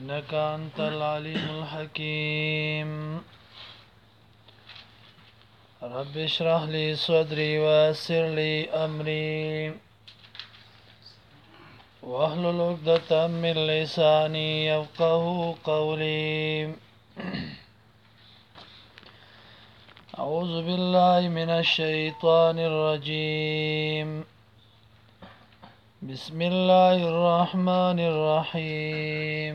إنك أنت العليم الحكيم رب اشرح لي صدري ويسر لي أمري واحلل عقدة من لساني يفقهوا قولي أعوذ بالله من الشيطان الرجيم بسم الله الرحمن الرحيم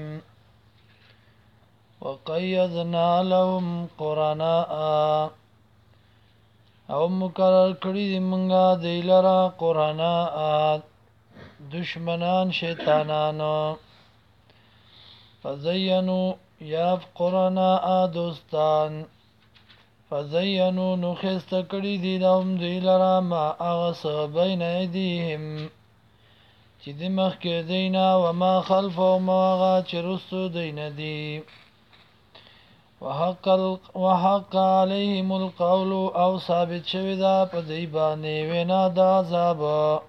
وقيضنا لهم قرناء او مقرر کړی دی منګه دی لرا قرناء دشمنان شیطانانو فزینو یا قرناء دوستان فزینو نخست کړی دی لهم دی لرا ما اغس بین ایدیهم چې د مخکې دینا وما خلفهم واغا چې رستو دین دی وحق علیهم القول او ثابت شوی دا په دی باندې وینا د عذاب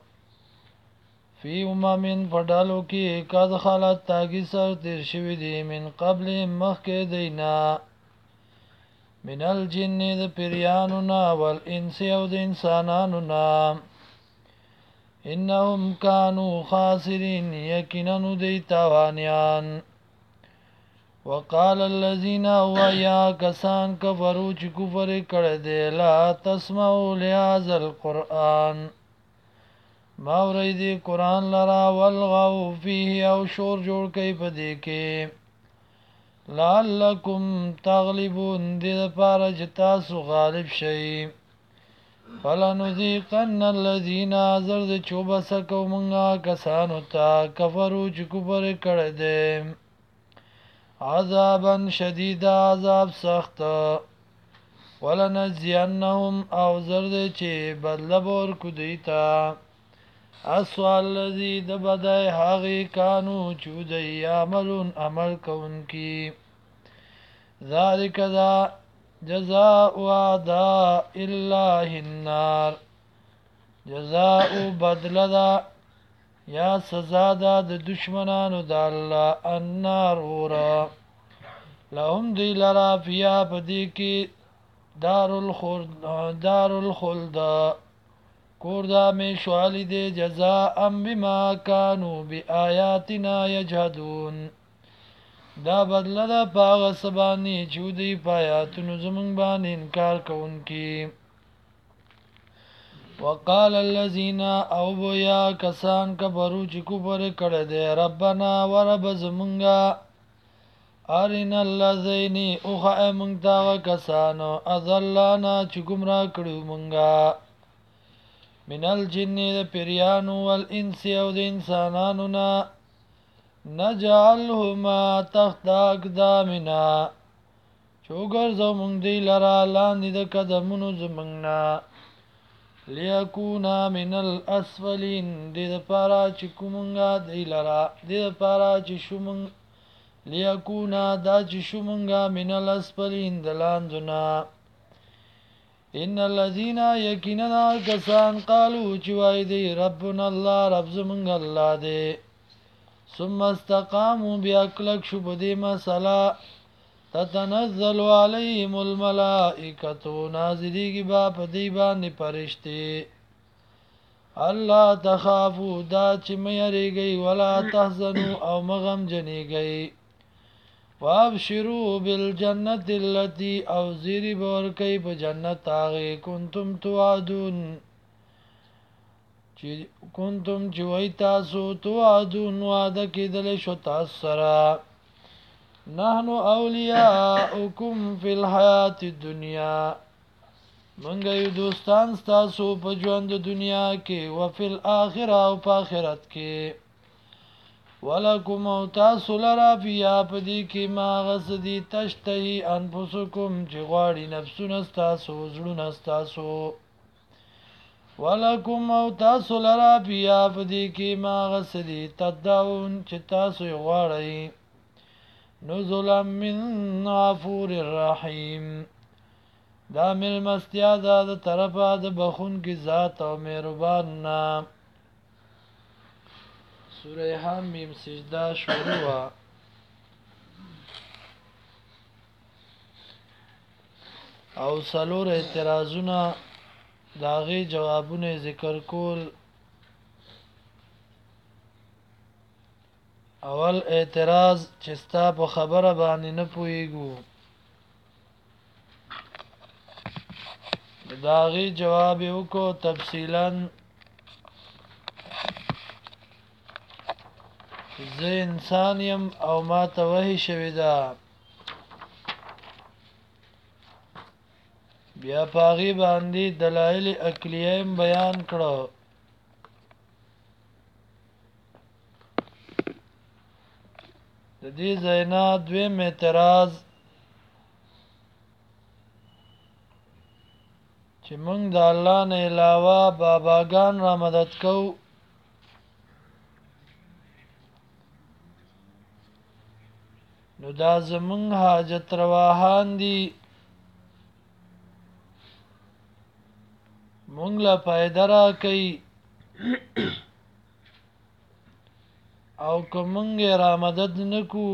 فی امم فډالو کې قد خلت تاګی سر تیر شوی دی من قبل مخکې دینا من الجن د پیریانو نا والانس او د انسانانو نا انهم كانوا خاسرین یقینا دی تاوانیان وقال الذين ويا كسان كفروا چې کفر کړه دي لا تسمعوا لهذا القرآن ما وريدي قرآن لرا والغوا فيه او شور جوړ کوي په دې کې لعلكم تغلبون دې لپاره چې تاسو غالب شئ فلنذيقن الذين زرد چوبسکو مونږه کسانو ته کفروا چې کفر کړه دي عذابا شديدا عذاب سخت ولنجزينهم او زرد چې بدل بور کو دیتا اسوال الذي دبدای هغه کانو چودای عملون عمل کوونکی ذالک ذا جزاء اعداء الله النار جزاء بدل دا یا سزا دا د دشمنانو د الله النار اورا لهم دی لرا فیا پدی کی دار الخلد کور دا میشوالی دی جزاء بما کانو بی آیاتنا یجهدون دا بدل دا پاغ سبانی چودی پایاتونو زمنگ بان انکار کونکی وقال الذين او بویا کسان کبرو چې کفر کړه دي ربنا ورب زمونږه ارنا الذين اوخه مونږ دا کسانو اذلانا چې گمراه کړو مونږه من الجن د پیریانو والانس او د انسانانو نا نجعلهما تحت اقدامنا چوګر زمونږ دی لرا لاندې د قدمونو زمونږه لیکونا من الاسفلین دید پارا چی کمونگا دی لرا دید پارا چی شمونگ لیکونا دا چی شمونگا من الاسفلین دلاندونا ان الذین یقینا کسان قالو چوائی دی ربنا اللہ رب زمونگ اللہ دی ثم استقامو بیاکلک شب دی مسئلہ تتنزل علیهم الملائکتو نازلی کی باپ دیبان پرشتی اللہ تخافو دا چی میری گئی ولا تحزنو او مغم جنی گئی وابشرو بالجنت اللتی او زیری بورکی پا جنت آغی کنتم چوئی تاسو توعدون وعدکی دلشو تاثرا نحنو اولیاؤکم فی الحیات الدنیا منگیو دوستان ستاسو پا جوند دنیا کے وفی الاخرہ و پا آخرت کے ولکم او تاسو لرا فی آپدی کی ما غصدی تشتہی انفسکم چی غاڑی نفسون استاسو زلون استاسو ولکم او تاسو لرا فی آپدی کی ما غصدی تدعون چی تاسو غاڑی نزلا من غفور الرحیم دا ملمستیا دا دا طرفا دا بخون کی ذات او مہربان نام سورہ حمیم سجدہ شروع او څلور اعتراضونه د هغې جوابونه ذکر کول. اول اعتراض چې ستا په خبره باندې نه پوهېږو، د هغې جواب یې وکړو تفصیلاً. زه انسان یم او ما ته وحی شوې ده. بیا په هغې باندې دلایل عقلیه هم بیان کړه. د دې ځای نه دویم اعتراض چې موږ د الله نه علاوه باباګان را مدد کوو، نو دا زموږ حاجت رواحان دي، موږ له فایده را کوي، او که موږ یې را مدد نه کو،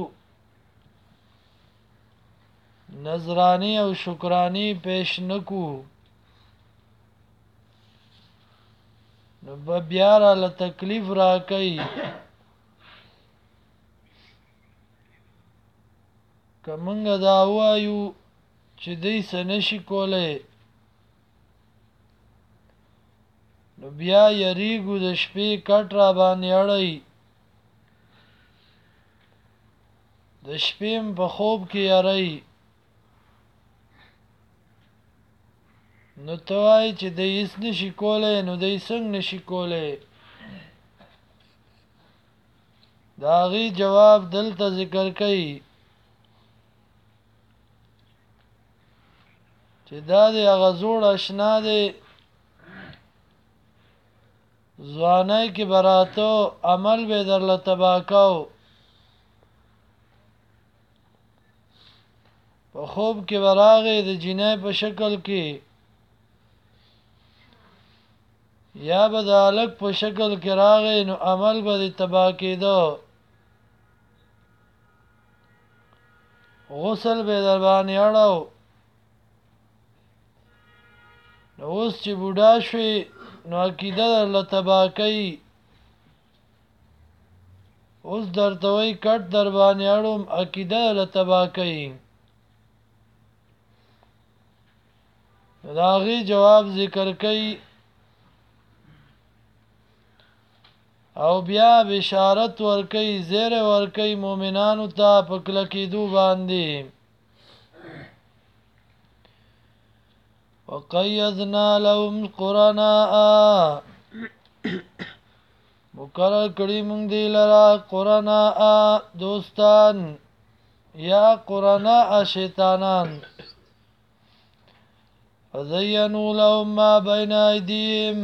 نذرانی او شکرانی پیش نه کو، نو بیا را له تکلیف را کوي. که موږ دا وایو چې دی څه نشي کولی، نو بیا یریږو د شپې کټ را باندې اړی، د شپې هم په خوب کې یری. نو ته وایې چې دی هېڅ نشي کولی، نو دی څنګه نشي کولی؟ د هغې جواب دلته ذکر کوي چې دا دی هغه زوړ اشنا دی، ځوانۍ کې به راته عمل به یې درله تباه کو، په خوب کې به راغی د جینۍ په شکل کې، یا به د هلک په شکل کې راغی، نو عمل به دې تباه کېده، غسل به یې در باندې اړو. نو اوس چې بوډا شوې، نو عقیده درله تباه کوي. اوس درته وایي کټ در باندې اړوم، عقیده درله تباه کوي. نو د هغې جواب ذکر کوي او بیا بشارت ورکوي، زیری ورکوي مؤمنانو ته په کلکېدو باندې. وقیضنا لهم قرناء، مقرر کړي موږ دی لره قرناء دوستان، یا قرناء شیطانان. فزینوا لهم ما بین ایدیهم،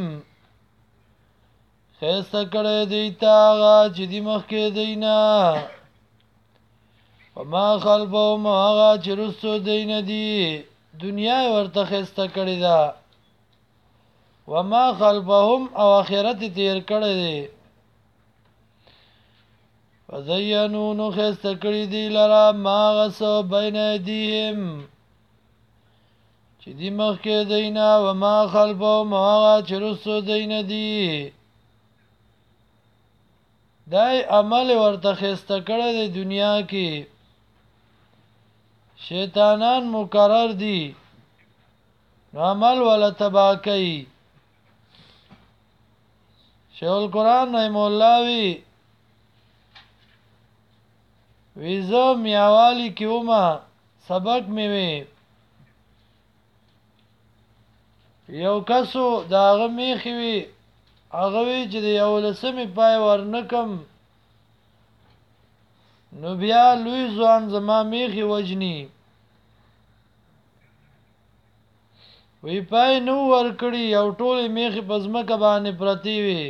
ښایسته کړی دیتا هغه چې دي مخکې دی نه، وما خلفهم هغه چې رستو دی نه دي، دنیا یې ورته ښایسته کړې ده، وما خلفهم او آخرت یې تیر کړی دی. فزینوا نو ښایسته کړي دی لره ما هغه څه بین ایدیهم چې دي مخکې دی نه، وما خلفهم هغه چې رستو دی نه دي، دای عمل ورته ښایسته کړی دی دنیا کې. شیطانان مقرر دي، نو عمل ولا تباه کوي. شیخ القرآن رحم الله وی زه میاوالی کې ومه، سبق مې وی، یو کسو د هغه میخې وي، هغه وی چې د 11مې پای ورنکم، نو بیا لوی ځوان زما میخې وجني. وی پای نو ورکړي او ټولې میخې په ځمکه باندې پرتې وي.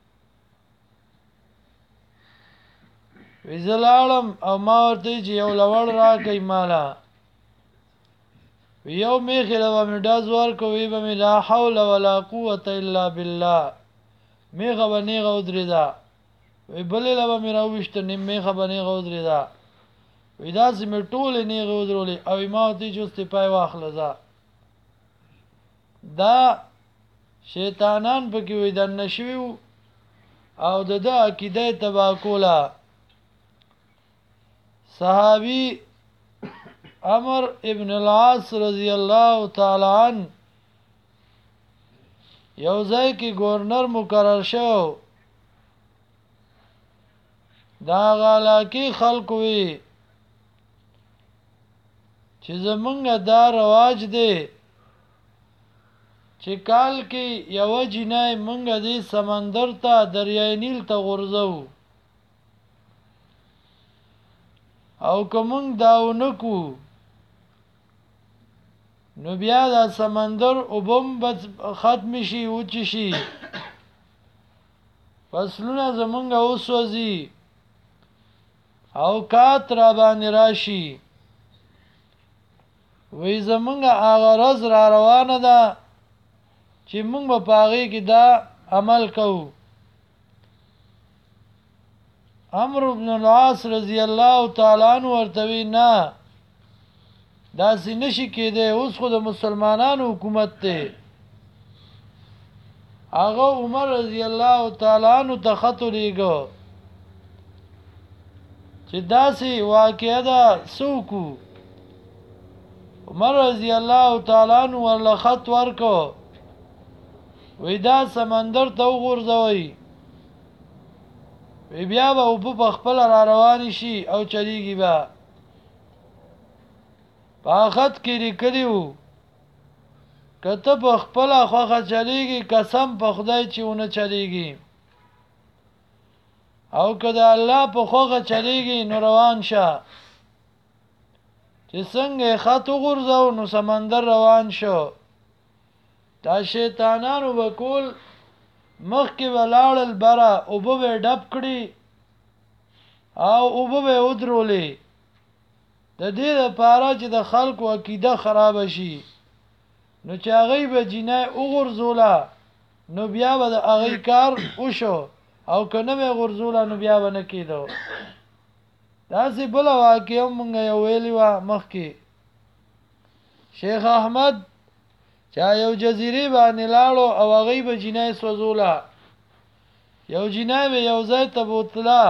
وی زه لاړم او ما ورته چې یو لوړ راکئ ماله، وی یو میخې له به مې ډز ورکړو، وی به مې لا حول ولا قوة الا بالله، میخه به نیغه ودرېده. وی بلې له به مې راوویشته، میخه به نیغه ودرېده. وی داسې مې ټولې نیغې ودرولې، او ما ورته چې اوس دې پای واخله ځه. دا شیطانان پکې وې دننه شوي او د ده عقیده تباه کوله. صحابي عمر ابن العاص رضی الله تعالی عنه یو ځای کې گورنر مقرر شو. دا علاقې خلکو وي چې زمونږ دا رواج دی چې کال کې یوه جنای مونږ دې سمندر ته دریای نیل ته غورځو، او که مونږ دا ونه کو نو بیا دا سمندر اوبم ختم شي وچ شي، فصلونه زمونږ وسوځي او کات را باندې راشي. وی زمونږ هغه ورځ را روانه ده چې مونږ به په هغې کې دا عمل کوو. عمرو بن العاص رضی الله تعالی عنه ورته وی نه داسې نشي کېدی، اوس خو د مسلمانانو حکومت دی. هغه عمر رضی الله تعالی عنه ته خط ولیږه چې داسې واقعه ده څه وکړو. عمر رضی الله تعالی عنه ورله خط ورکړو، وی دا سمندر ته وغورځوئ، وی بیا به اوبه په خپله را روانې شي او چلیږي به. په خط کې لیکلي وو که ته په خپله خوښه چلیږي قسم په خدای چې ونه چلیږي، او که د الله په خوښه چلیږي نو روان شه. چې څنګه یې خط وغورځو نو سمندر روان شو. دا شیطانانو به کول مخکې به لاړل بره اوبه به یې ډپ کړي او اوبه به یې ودرولې، د دې دپاره چې د خلکو عقیده خرابه شي. نو چې هغوی به جینۍ وغورځوله نو بیا به د هغوی کار وشو، او که نه به یې غورځوله نو بیا به نه کېدو. داسې بله واقعه مونږ یو ویلې وه مخکې. شیخ احمد چا یو جزیرې باندې لاړو او هغوی به جینۍ سوځوله. یو جینۍ به یو ځای ته بوتله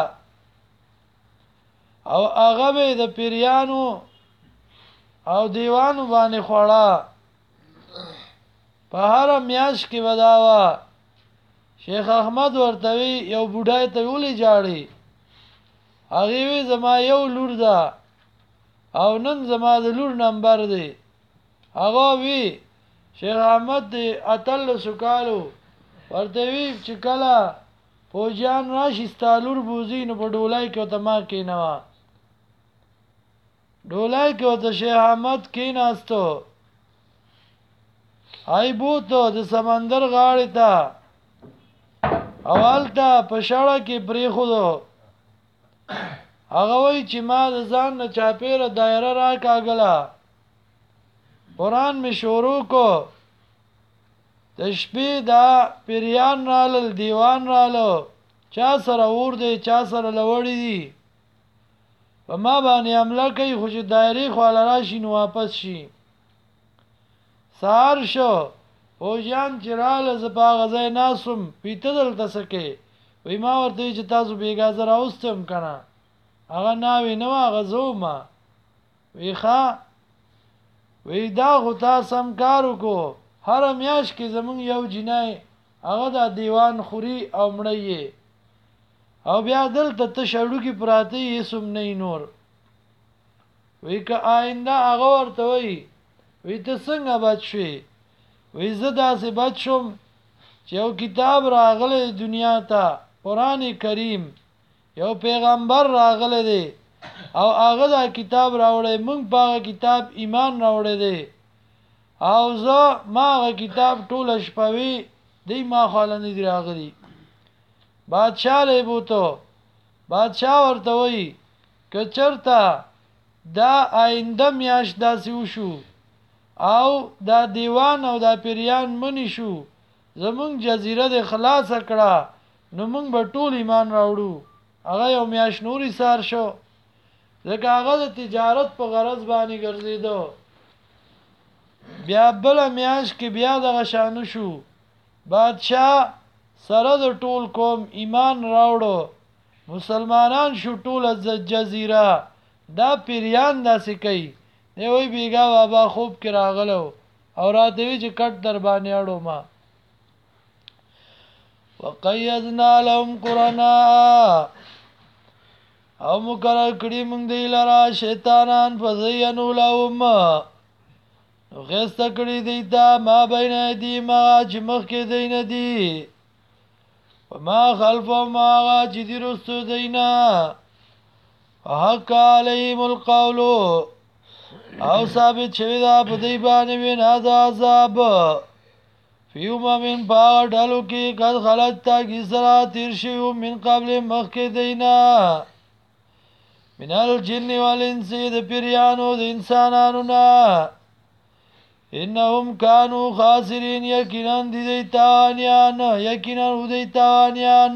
او هغه به د پیریانو او دیوانو باندې خوړه. په هره میاشت کې به دا وه. شیخ احمد ورته وی یو بوډای ته ولې ژاړې؟ هغې وی زما یو لور ده او نن زما د لور نمبر دی. هغه وی شیخ احمد دی 18 کالو، ورته وی چې کله فوجیان راشي ستا لور بوځي نو په ډولۍ کې ورته ما کېنوه. ډولۍ کې ورته شیخ احمد کېناستو، ای بوتو د سمندر غاړې ته او هلته په شړه کې پرېښودو. هغه وایي چې ما د ځان نه چاپېره دایره راکاږله، قرآن مې شروع کو، د شپې دا پیریان رالل دیوان رالو، چا سره اور دی چا سره لوړې دي، په ما باندې حمله کوي خو چې دایرې خواله راشي نو واپس شي. سهار شو فوجیان چې راله زه په هغه ځای ناست وم، وی ته دلته څه کوې؟ وی ما ورته وی چې تاسو بېګا زه راوستم که نه؟ هغه ناوې نه وه هغه زه ومه. وی ښه، وی دا خو تا سم کار وکړو، هره میاشت کې زمونږ یو جینۍ هغه دا دیوان خوري او مړی یې، او بیا دلته تش هډوکي پراته یې هېڅ هم نه نور. وی که آینده هغه ورته وی وی ته څنګه بد شوې؟ وی زه داسې بد شوم چې یو کتاب راغلی دنیا ته قرآن کریم، یو پیغمبر راغلی دی او هغه دا کتاب راوړی، موږ په هغه کتاب ایمان راوړی دی، او زه ما هغه کتاب ټوله شپوي دی ما خواله نه دي راغلي. بادشاه لی بوتو، بادشاه ورته وی که چرته دا آینده میاشت داسې وشو او دا دیوان او دا پیریان منی شو، زمونږ جزیره د خلاصه کړه نو موږ به ټول ایمان راوړو. هغه یو میاشت نور ایثار شو، ځکه هغه د تجارت په غرض باندې ګرځېده. بیا بل میاش کې بیا دغه شان شو بادشاہ سره د ټول قوم ایمان راوړو مسلمانان شو ټول جزیره دا پیریان داسې کوي دی وی بیګا بابا خوب کې راغلو او راته وی چې کټ در باندې اړو ما وقیدنا لهم قرانا او مقرر کړی موږ دی لرا شیطانان فزینوا لهم غیسته کړی دی دا ما بین دی ما چې مخ کې دین دی وما خلفهم ما چې دی رستو دینا حق علیهم القول او ثابت شوی دا په دی باندې وینا دا عذاب فیوما من باغ ډالو کې قد خلت تا کی سرا تیر شیو من قبل مخ کې دینا من الجن والانس د پیریانو د انسانانو نا انهم كانوا خاسرين یقینا دي تاوانیان یقینا دي تاوانیان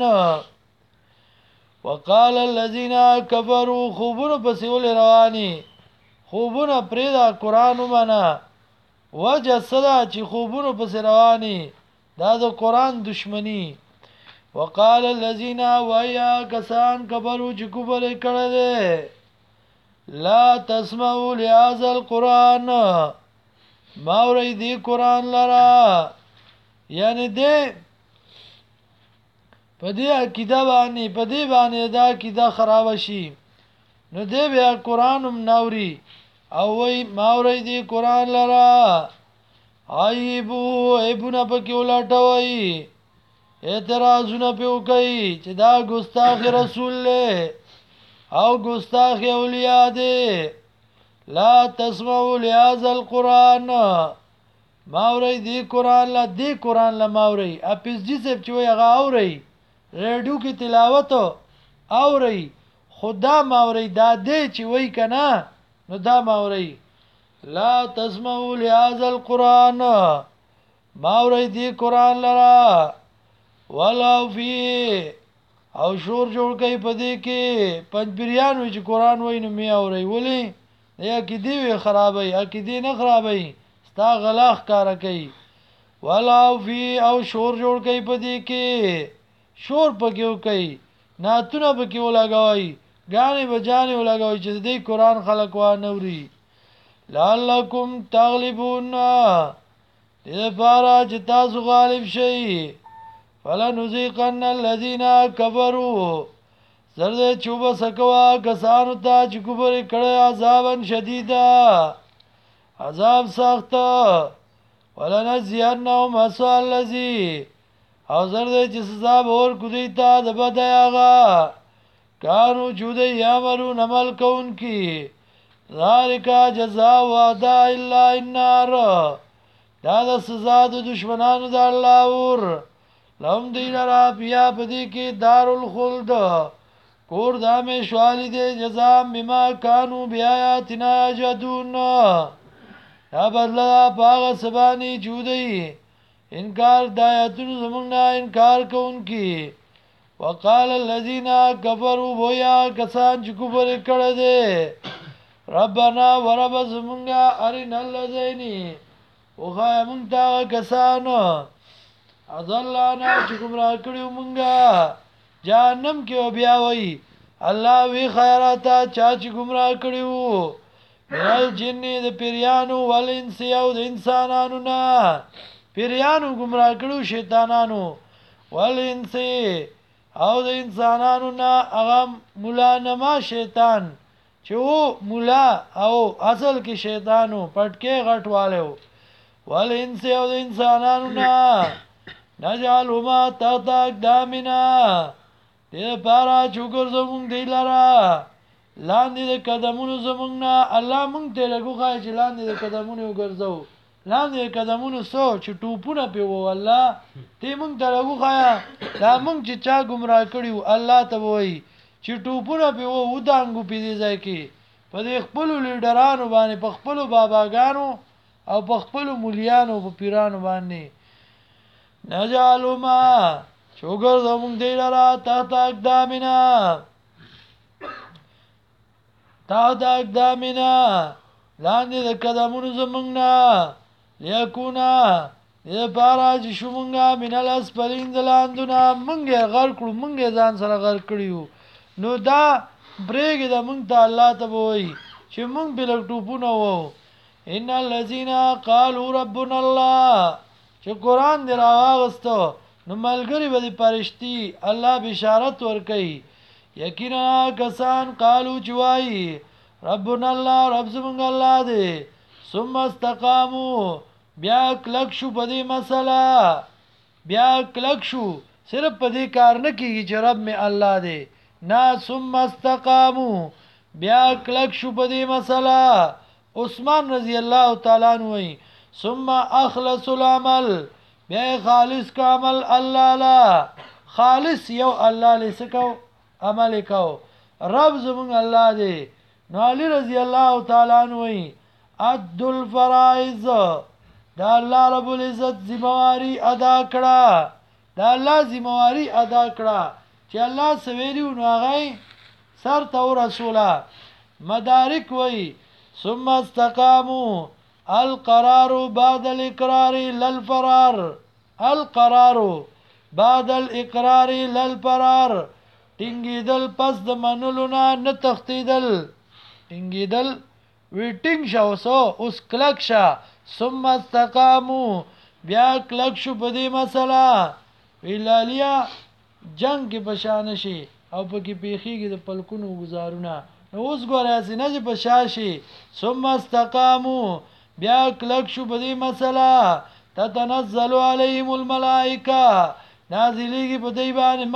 وقال الذين كفروا خوبون پسول رواني خوبون پرېدا قران ومنه وجه صدا چې خوبونو پس رواني دا د قران دشمنی وقال الذين ويا کسان کبرو چې کفر کړل لا تسمعوا لهذا القران ما ورې دی قران لرا یعنی دې په دې عقیده باندې دا عقیده خراب شي نو دې بیا قرانم ناوري او وی ماورې دی قران لرا ایبونه پکې ولاټوي اعتراضونه په کوي چې دا ګستاخ رسول له او ګستاخ اولیاء دی لا تسمعوا لهذا القران ماورې دی قران لا ماورې اپس جی سب چې وي هغه اوري ریډیو کې تلاوت اوري خدا ماورې دا دی چې وای کنه نو دا ماوري لا تسمعوا لهذا القران ماوري دی قران لرا ولا فی او شور جوړ کوي پدې کې پنځبریان چې قران وای نو می اوري ولی یا کې دی خرابای کې دی نه خرابای ستا غلاخ کار کوي ولا فی او شور جوړ کوي پدې کې شور پکې کوي ناتونه پکې ولاګوي غانې بجانې ولاګوي چې دې قران خلق وا نوري لعلکم تغلبون دې بارا چې تاسو غالب شئ فلنذيقن الذين كفروا زرد چوبه سکوا کسانو ته چې کفر کړي عذاب شدیدا عذاب سخت ولنزينهم اسوء الذي او زرد چې سزا ور کوي ته د بدایغه کانو جود یامرون عمل کون کی ذالک جزاء وعدا الا النار دا د سزا د دشمنانو د الله اور لهم دین را بیا پدې کې دارالخلد کور دامه شوالی دې جزاء بما کانوا بیااتنا یجدون یا بدلا باغ سبانی جودی انکار دایاتونو زمونږ نه انکار کوونکی وقال الذين كفروا بويا کسان چې کفر کړه دي ربنا ورب زمونږه ارنا الذين وخا مونږ تا کسان اذلانا چې گمراه کړیو مونږه جهنم کې بیا وای الله وی خیراتا چا چې گمراه کړیو مل جن د پیریانو ول انس او د انسانانو نه پیریانو گمراه کړو شیطانانو ول انس او د انسانانو نه هغه مولا نما شیطان چې وو مولا او اصل کې شیطانو پټکي غټوالو ول انس او د انسانانو نه نجعلوا ما تحت اقدامنا دې پارا چوکر زمونږ دی لرا لاندې د قدمونو زمونږ نه الله مونږ ته لګو خای چې لاندې د قدمونو وګرځو لاندې د قدمونو سو چې ټوپونه په وو الله ته مونږ ته لګو خای دا مونږ چې چا گمراه کړیو الله ته وای چې ټوپونه په وو ودانګو په دې ځای کې په دې خپل لیډرانو باندې په خپل باباګانو او په خپل مولیانو په پیرانو باندې نجعلوا ما چوګر زمونږ دی لرا تحت اقدامنا لاندې د قدمونو زمونږ نه لیکونا دې پارا چې شومنګا من الاسفلین دلاندنا منګه غر کړو منګه ځان سره غر کړیو نو دا برېګ د مونږ ته الله ته وای چې مونږ بل ټوپونه وو ان الذين قالوا ربنا الله چې قران دی راوغستو نو ملګری به پرشتي الله بشارت ورکي یقینا کسان قالو چوي ربنا الله رب زمونږ الله دی ثم استقاموا بیا کلک شو په دې مسله بیا کلک شو صرف په دې کار نه کیږي چې رب می الله دی نا ثم استقاموا بیا کلک شو په دې مسله عثمان رضی الله تعالی عنہ ثم اخلص العمل بیا خالص کا عمل الله لا خالص یو الله لسکو عمل کو رب زمون الله دی نو علی رضی الله تعالی عنہ اد الفرائض دا الله رب العزت ذمہواری ادا کړه دا الله ذمہواری ادا کړه چې الله سویلیو نو هغه سر تو رسوله مدارک وای ثم استقاموا القرار بعد الاقرار للفرار القرار بعد الاقرار للفرار ټینګیدل پس د منلو نه تختیدل ټینګیدل ویټینګ شاوسو اوس کلک شا ثم استقاموا بیا کلک شو په دې مسله ویلالیا جنگ کې بشان شي او په کې پیخیږي د پلکونو گزارونه اوس ګوریا سینه چې بشاشي ثم استقاموا بیا کلک شو په دې مسله تتنزل عليهم الملائکه نازلېږي په دې باندې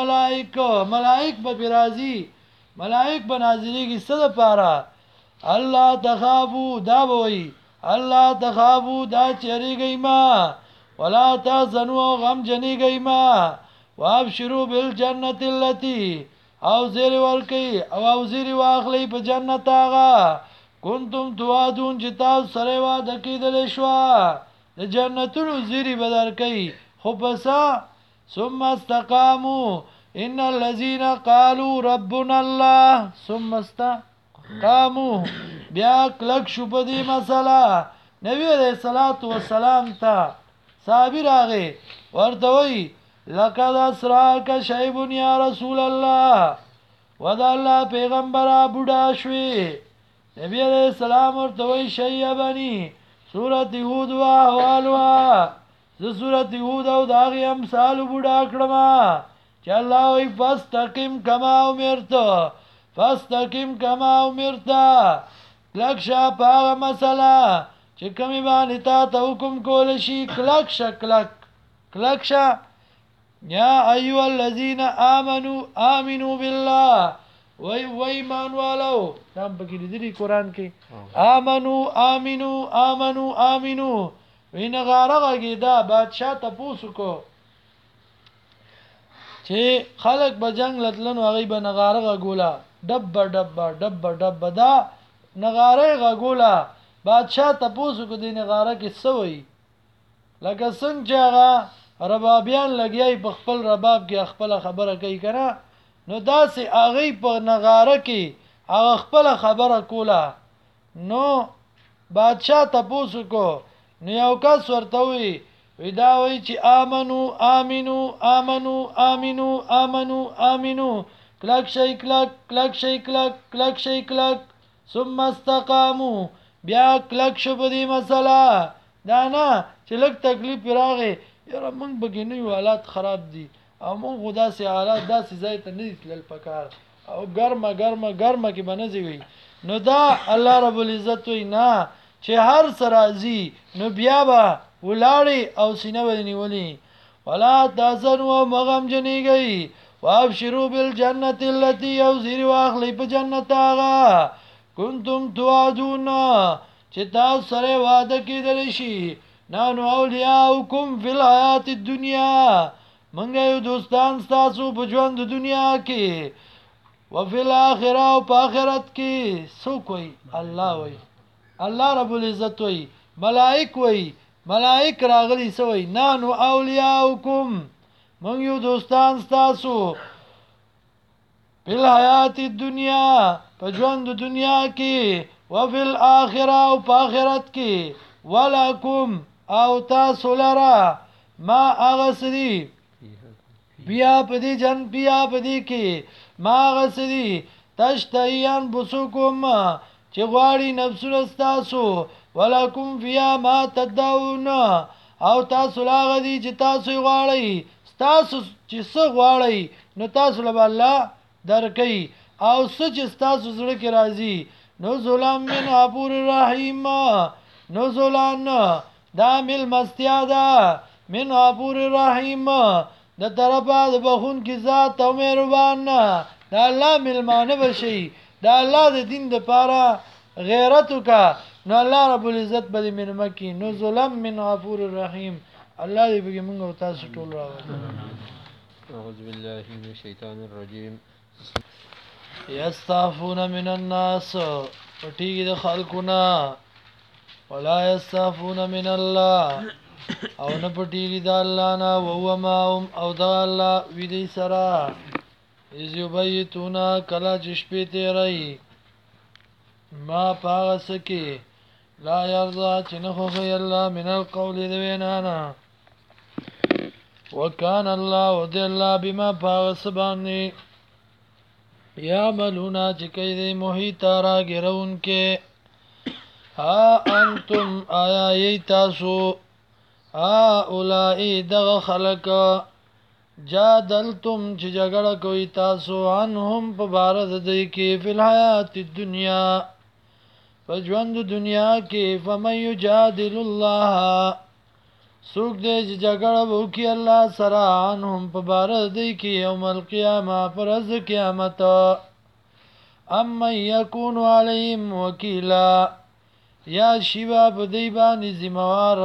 ملائک به برازي ملائک به نازلېږي څه لپاره الله تخافوا دا وای الله تخافوا دا چریږي ما ولا تحزنوا غم جنېږي ما وابشروا بالجنه التي او زیر ورکی او زیر واخلی په جنت آغا کنتم توادون چې تاسو سره وعده کېدل شو د جنتونو زیری بدر کوي خو پسا ثم استقاموا ان الذين قالوا ربنا الله ثم استقاموا بیا کلک شو په دې مسله نبی عليه الصلاه والسلام ته صابر هغه ورته وی لقد اسراك شيب يا رسول الله ودا الله پیغمبره بوډا شوي نبی عليه السلام ورته وی شیبنی سورۃ هود وا حوالوا ز سورۃ هود او داغي امثال بوډا کړما چې الله وی فاستقم كما امرت فاستقم كما امرت کلک شا پاغه مسله چې کمی باندې تا حکم کول شي کلک شا یا ایها الذين امنوا بالله وای ایمان والو تم پکې دې قرآن کې امنو وینه غارغه دا بادشاہ تاسو کو چې خلق به جنگ لتلنو هغه به نغارغه ګولا ډب دا نغاره غولا بادشاہ تاسو کو دې نغاره کې سوې لکه څنګه هغه ربابیان لګیای په خپل رباب کې خپل خبره کوي کنه نو داسې هغه په نغاره کې هغه خپل خبره کوله نو بادشاہ تاسو کو نو یو کس ورته وی دا وی چې امنو کلک شي کلک ثم استقاموا بیا کلک شو په دې مسله دا نه چې لږ تکلیف راغی یاره موږ بګینې حالات خراب دي او موږ خدا سي حالات داسې ځای ته نه تلل پکار او ګرمه کې بنځي وي نو دا الله رب العزت وي نه چې هر سرازي نو بیا به ولاړی او سینه ونیولې ولا تاسنوا مغم جنېږي وابشروا بالجنه التي يوزر واخلي په جنت هغه کنتم توعدون چې تاسو سره وعده کېدل شي نانو اولیاءکم فی الحیات الدنیا منګه یو دوستان تاسو په ژوند د دنیا کې وفي الاخره او په آخرت کې سو کوئی الله وای الله رب العزت وای ملائک راغلی سوی نانو اولیاءکم من یو دوستان تاسو په حیات الدنیا په ژوند د دنیا کې وفي الاخره او په آخرت کې ولکم او تاسو لرا ما اغسری بیا پدی جن بیا پدی کی ما غسری تشتهیان بسوکم چې غواړي نفسونه ستاسو ولکم فیا ما تدعون او تاسو لاغه دي چې تاسو غواړئ تاسو چې څه غواړئ نو تاسو له الله درکې او څه چې تاسو زړه کې راځي نو ظلم من غفور رحیم نو ظلم دا مل مستیا ده من غفور رحیم د طرفه د بخون کی ذات او مهربان دا الله ملمانه بشي دا الله د دین د پاره غیرت کا نو الله رب العزت به من مکی نو ظلم من غفور رحیم الله دې به موږ تاسو ټول راوړي اعوذ بالله من الشیطان الرجیم یستعفون من الناس پټیږي د خلقنا ولا یستعفون من الله او نه پټیږي د الله نه او هو ما او د الله وی دې سره از یبیتونا کلا جشپې تیرای ما پاس کی لا یرضا چې نه خوښي الله من القول د وینانا وکان الله ود الله بما پاس باندې یعملونا چې کوي د محیط را ګرون کې ها انتم آیا تاسو اولای دغه خلق جادلتم چې جګړه کوي تاسو عنهم په بار د دې کې فل حیات الدنیا فجوند دنیا کې فمن یجادل الله سوق دې چې جګړه وکي الله سره عنهم په بار د دې کې یوم القیامه پر ورځ قیامت اما یکون علیهم وکیلا یا شیوا په دې باندې ذمہوار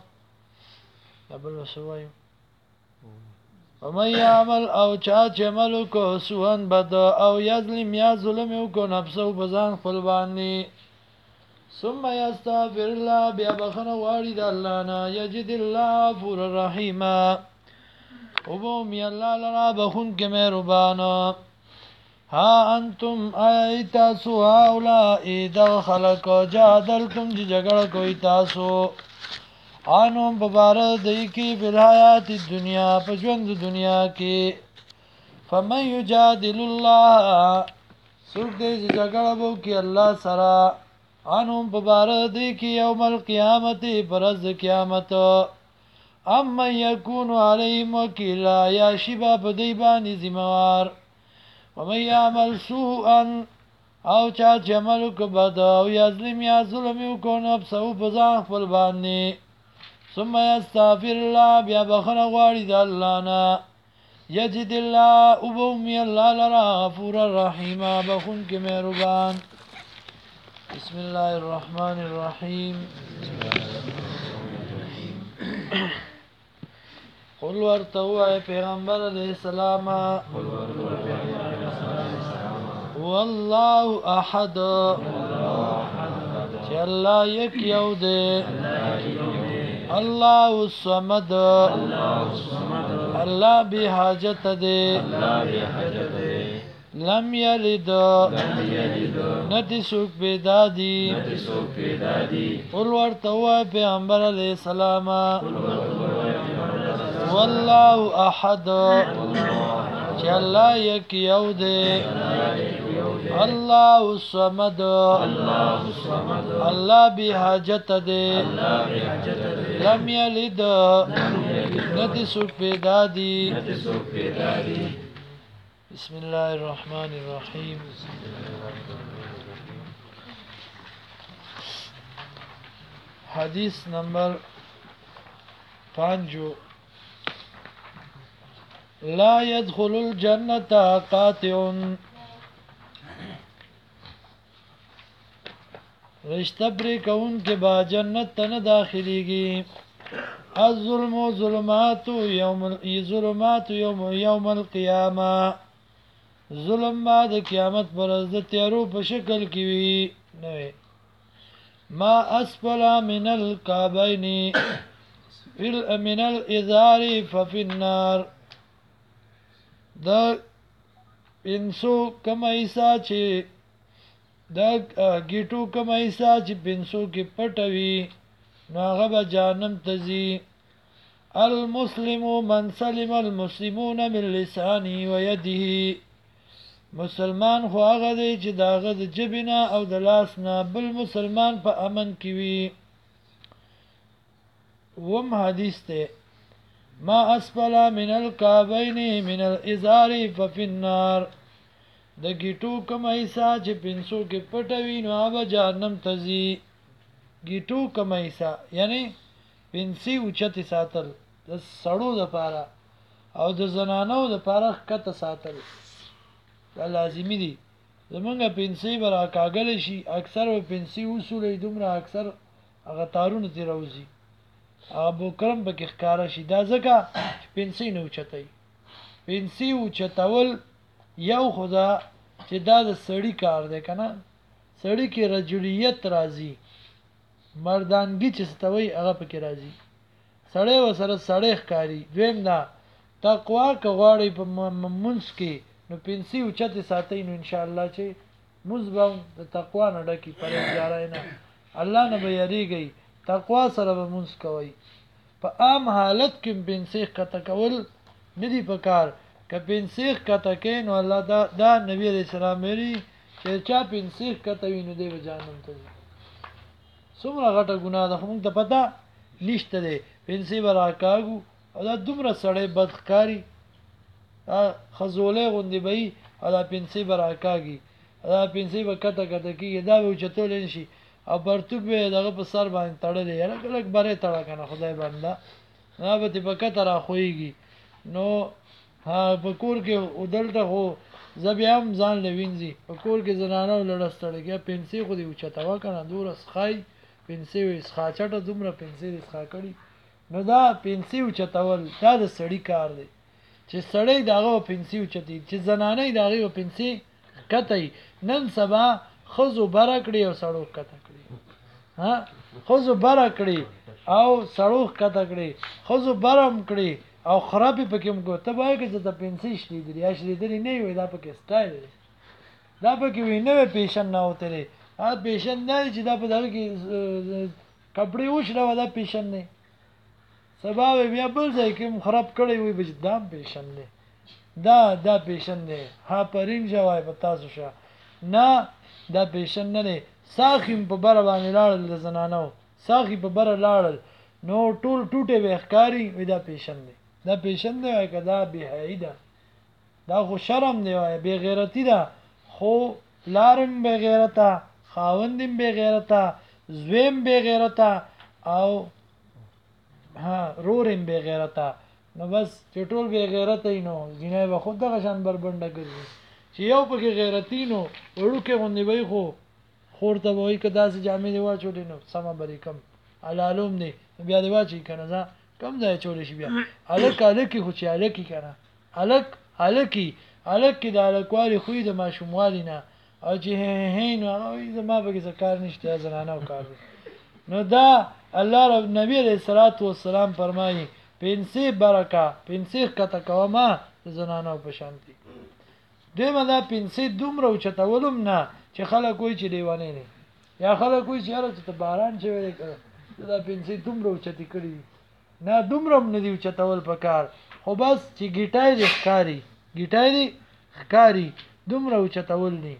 ابل وسوایو ومن يعمل او چا چې عمل کو سوان بد او یظلم یا ظلم کو نفسه بزان خپل باندې ثم یستغفر الله بیا بخنه غواړي د الله نه یجد الله غفور رحیم او بومی الله لرا بخون کې مهربان ها انتم ایت سو اولا اذا خلق جادلتم جګړه کوي تاسو انم ببارد کی بالحیات الدنیا په ژوند دنیا کې فمن یجادل الله سوق دې جګړه وو کې الله سره انم ببارد کی یوم القیامت پرز قیامت اما یکون علیهم وکیلا یا شبا په دی باندې ذمہوار ومن یعمل سوءا او چا چې عمل کو بد او یظلم یا ظلم کو نفسه بزان خپل باندې ثم یستغفر الله بیا بخنه غواړي د الله نه یجد الله او بومی الله لرا غفور رحیم بخون کې مهربان بسم الله الرحمن الرحیم قل ورته پیغمبر علیہ السلام والله احد چې الله یک یو دی الله الصمد الله به حاجت دی لم یلد ندی سوک بیدادی قل ورته پیغمبر علیہ السلام والله احد چې الله یک یو دی الله الصمد الله به حاجت دی لم یلد ندی سوک پیدا دی بسم الله الرحمن الرحیم حدیث نمبر 5 لا يدخل الجنة قاطع رشتہ پری کون کے با جنت تن داخلیگی الظلم ظلمات یوم القیامہ ظلم بعد قیامت پر از تیارو په شکل کی وی نوے ما اسفل من الكعبین من الازار ففي النار د پنسو کم ایسا چې د گیټو کم ایسا چې پنسو کې پټوي نو هغه به جهنم ته ځي. المسلم من سلم المسلمون من لسانه ويده، مسلمان خو هغه دی چې د هغه د ژبې نه او د لاس نه بل مسلمان په امن کې وي. وم حدیث ته ما اسفل من الكعبين من الازار ففي النار، د گیټو کوم ایسا چې پنسو کې پټوي نو هغه جهنم ته ځي. گیټو کوم ایسا یعنی پنسی اوچته ساتل د سړو د پاره او د زنانو د پاره کته ساتل دا لازمی دي. زمونږه پنسی برا کاغل شي اکثر و پنسی اصول دومره اکثر هغه تارونه تی روزي ابو کرم پکې ښکارا شي دا ځکه پنسی نه اوچتای. پنسی اوچتول یو خدا چې دا د سړی کار دی کنه، سړی کې رجولیت راځي، مردانګي چې ستوي هغه پکې راځي، سړی وسره سړی ښکاری. دویم دا تقوا کغواړي په منځ کې نو پنسی اوچته ساتي نو ان شاء الله چې مزبم د تقوا نه ډکی پرهیزګارای نه الله نه به یریږي. تقوا سره به منځ کوي. په عام حالت کې پنسی کته کول ندی پکار، که پنسی کته کین نو الله دا نبی علیہ السلام ویلي چې چا پنسی کته ویني دی به جهنم ته ځي. څومره غټه ګناه ده خو موږ ته پته نشته دی. پنسی به راکاږو او دا دومره سړی بدښکاري خزولی غوندې به وي او دا پنسی به راکاږي، دا پنسی به کته کته کېږي، دا به اوچتولی نه شي او پرتوګ به یې دغه په سر باندې تړلی لږ لږ برې تړه که نه خدای بنده دا به دې په کته راښویږي. نو په کور کې دلته خو زه بیا هم ځان له وینځي په کور کې زنانه لړه ستړی کېږي پنسي خو دې اوچتوه که نه دومره څښای پنسي وي څښا چټه دومره پنسي دې څښا کړي. نو دا پنسي اوچتول دا د سړي کار دی چې سړی د هغه پنسي اوچتي، چې زنانه د هغې پنسي کتی. نن سبا ښځو بره کړي او سړو کته کړي، ښځو بره کړي او سړو کته کړي، ښځو برم کړي او خرابې پکې هم ته به وایې که چې ته پنسي شلیدلي یا شلیدلي نه وي دا پکې سټایل دی، دا پکې وي نوی پیشن نه وتلی هغه پیشن نه دی چې دا په دغه کې کپړې وشلوه دا پیشن دی. سبا بیا بل ځای کې هم خراب کړی وي به دا هم پیشن دی، دا پیشن دی. ها پرین جوای په تاسو شه نه دا پیشن نه دی. ساخي په بره باندې لاړل د زنانو، ساخي په بره لاړل نو ټول ټوټې به ښکاري وي دا پیشن دی. دا پیشن دی وایي که دا بېحیایي ده، دا خو شرم دی وایي بې غیرتي ده. خو پلارم بې غیرته، خاوند هم بې غیرته، زوی هم بې غیرته او رور هم بې غیرته. نو بس چې ټول بې غیرته وي نو زینه به خود دغه شان بربنډه ګرځي. چې یو پکې غیرتي نو وړوکې غوندې به وي خو خور ته به وایي که داسې جامې دې واچولې نو سمه به دې کم حلالوم دی بیا دې واچوي که نه ځه کم ځای اچولی شي. بیا هلک هلکي خو چې هلکي که نه هلک هلکي هلک کې د هلکوالي خوی د ماشوموالي نه او چې هی نو هغه وایي زما پکې څه کار نشته یا زنانو کار دی. نو دا الله رب نبی علیه الصلاة والسلام فرمایي پنسي برکه پنسي ښکته کوه ما د زنانو په شانتي. دویمه دا پنسي دومره اوچتولم نه چې خلک وایي چې لیونی دی یا خلک وایي چې یاره چې ته باران شوی دی دا پنسي دومره اوچتې کړي دي. نه دومره هم نه دي اوچتول په کار، خو بس چې ګیټای دې ښکاري ګیټای دې ښکاري دومره اوچتول دي.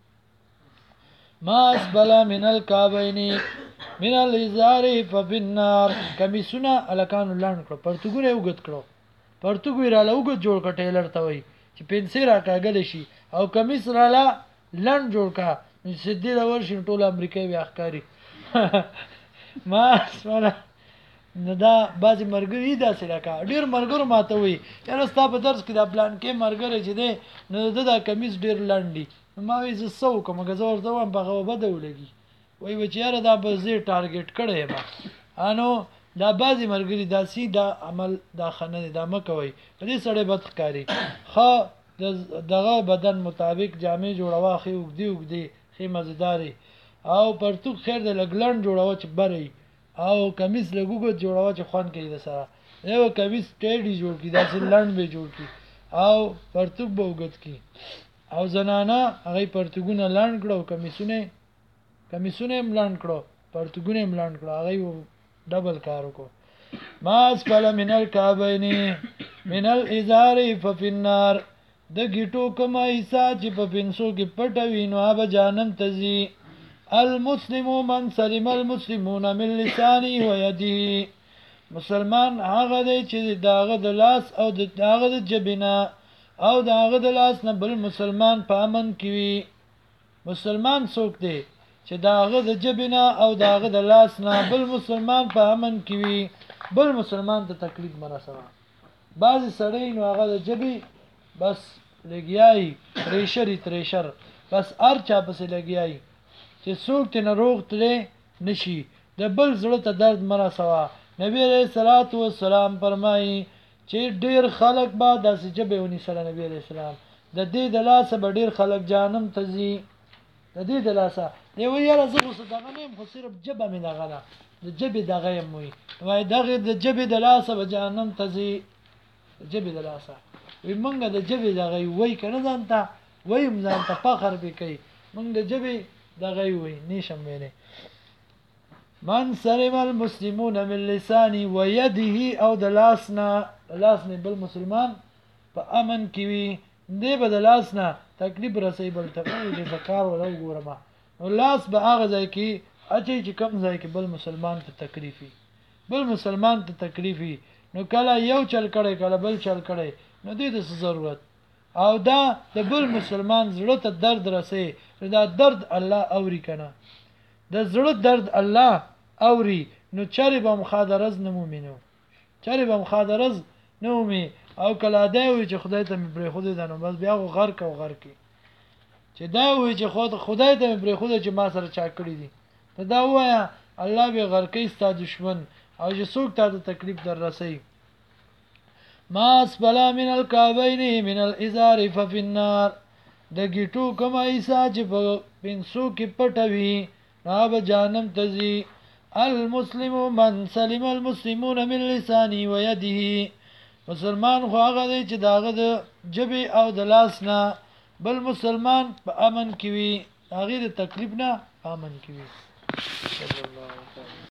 ما اسبل من الكعبين من الازار ففي النار. کمیسونه الکانو لاند کړو پرتګونه اوږد کړو پرتګ وی راله اوږد جوړ کړ ټیلر ته وایي چې پنسي راکاږلی شي او کمیس راله لنډ جوړ کړه سدې له ورشي نو ټول امریکایي بیا ښکاري. ما اسبله نو دا بعضې ملګري داسې لکه ډېر ملګرو ماته وایي یاره ستا په درس کې دا پلانکې ملګری چې دی نو د دا کمیس ډېر لنډ دي. نو ما وایي زه څه وکړم که زه ورته ووایم په هغه به بده ولګي وایي به چې یاره دا به زه ټارګېټ کړی یم. نو دا بعضې ملګري داسې دا عمل دا ښه نه دی دا مه کوئ په دې سړی بد ښکاري. ښه دغه بدن مطابق جامې جوړوه ښې اوږدې اوږدې ښې مزېدارې او پرتوګ خیر دی لږ لنډ جوړوه چې بره او کمیس لږ اوږد جوړوه چې خوند کوي د سره یو کمیس ټیډي جوړ کړي داسې لنډ به جوړ کړي او پرتوګ به اوږد کړي او زنانه هغې پرتوګونه لنډ کړه او کمیسونه هم لنډ کړو پرتوګونه هم لنډ کړه هغې ډبل کار وکړو ما اسفل من الكعبين من الازار ففي النار د گیټو کما ایسا چې په پنسو کې پټوي نو هغه جانم تزي المسلم من سلم المسلمون من لسانه ويده مسلمان هغه دی چې داغه د لاس او داغه د جبینا او داغه د لاس نه بل مسلمان په امن کې وي مسلمان څوک دی چې داغه د جبینا او داغه د لاس نه بل مسلمان په امن کې وي بل مسلمان ته تکلیف مرسوه بعض سړی نو هغه د جبی بس لګیای تریشر بس ارچا پس لګیای چې څوک ته روغ تلې نشي د بل زړه ته درد مرسوه نبی علیہ الصلوۃ والسلام فرمایي چې ډیر خلک به داسې جبه ونی سره نبی علیہ السلام د دې د لاسه به ډیر خلک جانم تزي د دې د لاسه دی ویره زه خو دغه نیم خو صرف جبه مې دغه د جبه دغه یم وای دغه د جبه د لاسه به جانم تزي جبه د لاسه وی مونږ د جبه دغه وای کنه ځانته وای ځانته فخر به کوي مونږ د جبه دغه وای نشم ویني من سلم المسلمون من لساني ويده او د لاسنا بل مسلمان په امن کې وي دی به د لاسنا تکلیف رسي بل تکلیف د کار ولا ګورما نو لاس به هغه ځای کې اچي چې کم ځای کې بل مسلمان ته تکلیفي نو کله یو چل کړي کله بل چل کړي نو دې د ضرورت او دا د بل مسلمان زړه ته درد رسي دا درد الله اوري کنه د زړه درد الله اوري نو چاري به مخادرز نمومینو او کله دا وي چې خدای ته مې پرې خو دې نو بس بیا غر کې چې دا وي چې خدای ته مې پرې خو دې چې ما سره چا کړی دي ته دا وایا الله به غر کې ستا دشمن او چې څوک ته تکلیف در رسي ما اسفل من الكعبين من الازار ففي النار د گیټو کما ایسا چې په پنسو کې پټوي نه به جانم تزي المسلم من سلم المسلمون من لسانه ويده مسلمان خو هغه دی چې داغه د جبه او د لاس نه بل مسلمان په امن کې وي هغه د تکلیف نه امن کې وي